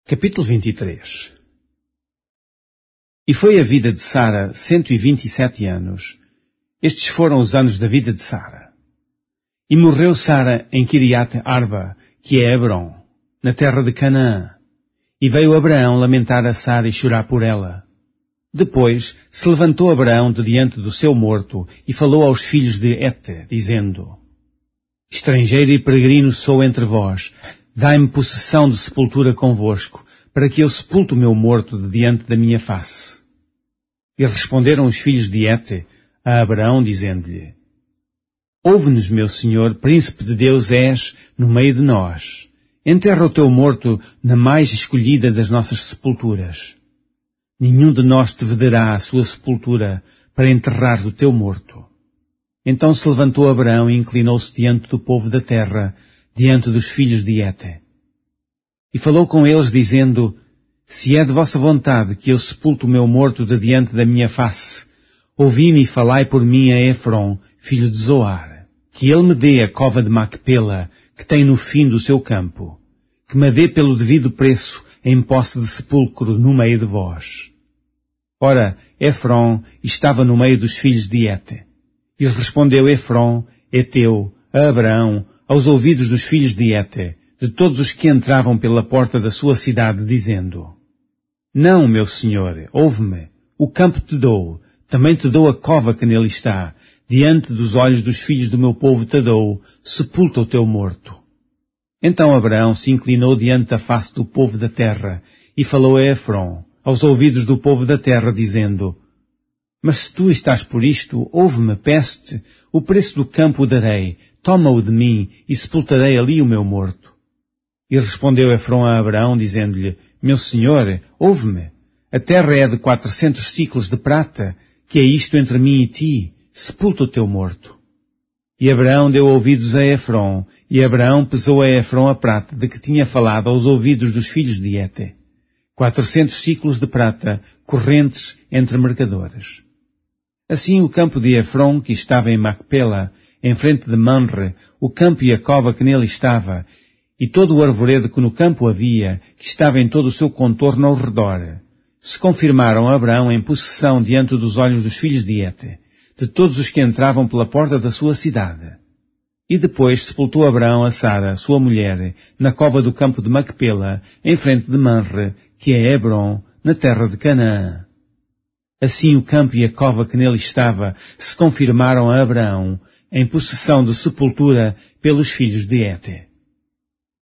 Capítulo 23. E foi a vida de Sara 127 anos. Estes foram os anos da vida de Sara. E morreu Sara em Kiriat Arba, que é Hebron, na terra de Canaã. E veio Abraão lamentar a Sara e chorar por ela. Depois se levantou Abraão de diante do seu morto e falou aos filhos de Hete, dizendo: Estrangeiro e peregrino sou entre vós. Dai-me possessão de sepultura convosco, para que eu sepulte o meu morto de diante da minha face. E responderam os filhos de Hete a Abraão, dizendo-lhe: Ouve-nos, meu senhor, príncipe de Deus és no meio de nós. Enterra o teu morto na mais escolhida das nossas sepulturas. Nenhum de nós te vedará a sua sepultura para enterrar o teu morto. Então se levantou Abraão e inclinou-se diante do povo da terra, diante dos filhos de Hete. E falou com eles, dizendo: Se é de vossa vontade que eu sepulte o meu morto de diante da minha face, ouvi-me e falai por mim a Efron, filho de Zoar, que ele me dê a cova de Macpela, que tem no fim do seu campo, que me dê pelo devido preço em posse de sepulcro no meio de vós. Ora, Efron estava no meio dos filhos de Hete. E respondeu Efron, heteu, a Abraão, aos ouvidos dos filhos de Hete, de todos os que entravam pela porta da sua cidade, dizendo: Não, meu senhor, ouve-me, o campo te dou, também te dou a cova que nele está, diante dos olhos dos filhos do meu povo te dou, sepulta o teu morto. Então Abraão se inclinou diante da face do povo da terra, e falou a Efron, aos ouvidos do povo da terra, dizendo: Mas se tu estás por isto, ouve-me, peço-te, o preço do campo o darei, toma-o de mim, e sepultarei ali o meu morto. E respondeu Efron a Abraão, dizendo-lhe: Meu senhor, ouve-me, a terra é de 400 siclos de prata, que é isto entre mim e ti, sepulta o teu morto. E Abraão deu ouvidos a Efron, e Abraão pesou a Efron a prata de que tinha falado aos ouvidos dos filhos de Hete, 400 siclos de prata, correntes entre mercadores. Assim o campo de Efron, que estava em Macpela, em frente de Manre, o campo e a cova que nele estava, e todo o arvoredo que no campo havia, que estava em todo o seu contorno ao redor, se confirmaram a Abraão em possessão diante dos olhos dos filhos de Hete, de todos os que entravam pela porta da sua cidade. E depois sepultou Abraão a Sara, sua mulher, na cova do campo de Macpela, em frente de Manre, que é Hebron, na terra de Canaã. Assim o campo e a cova que nele estava se confirmaram a Abraão, em possessão de sepultura pelos filhos de Hete.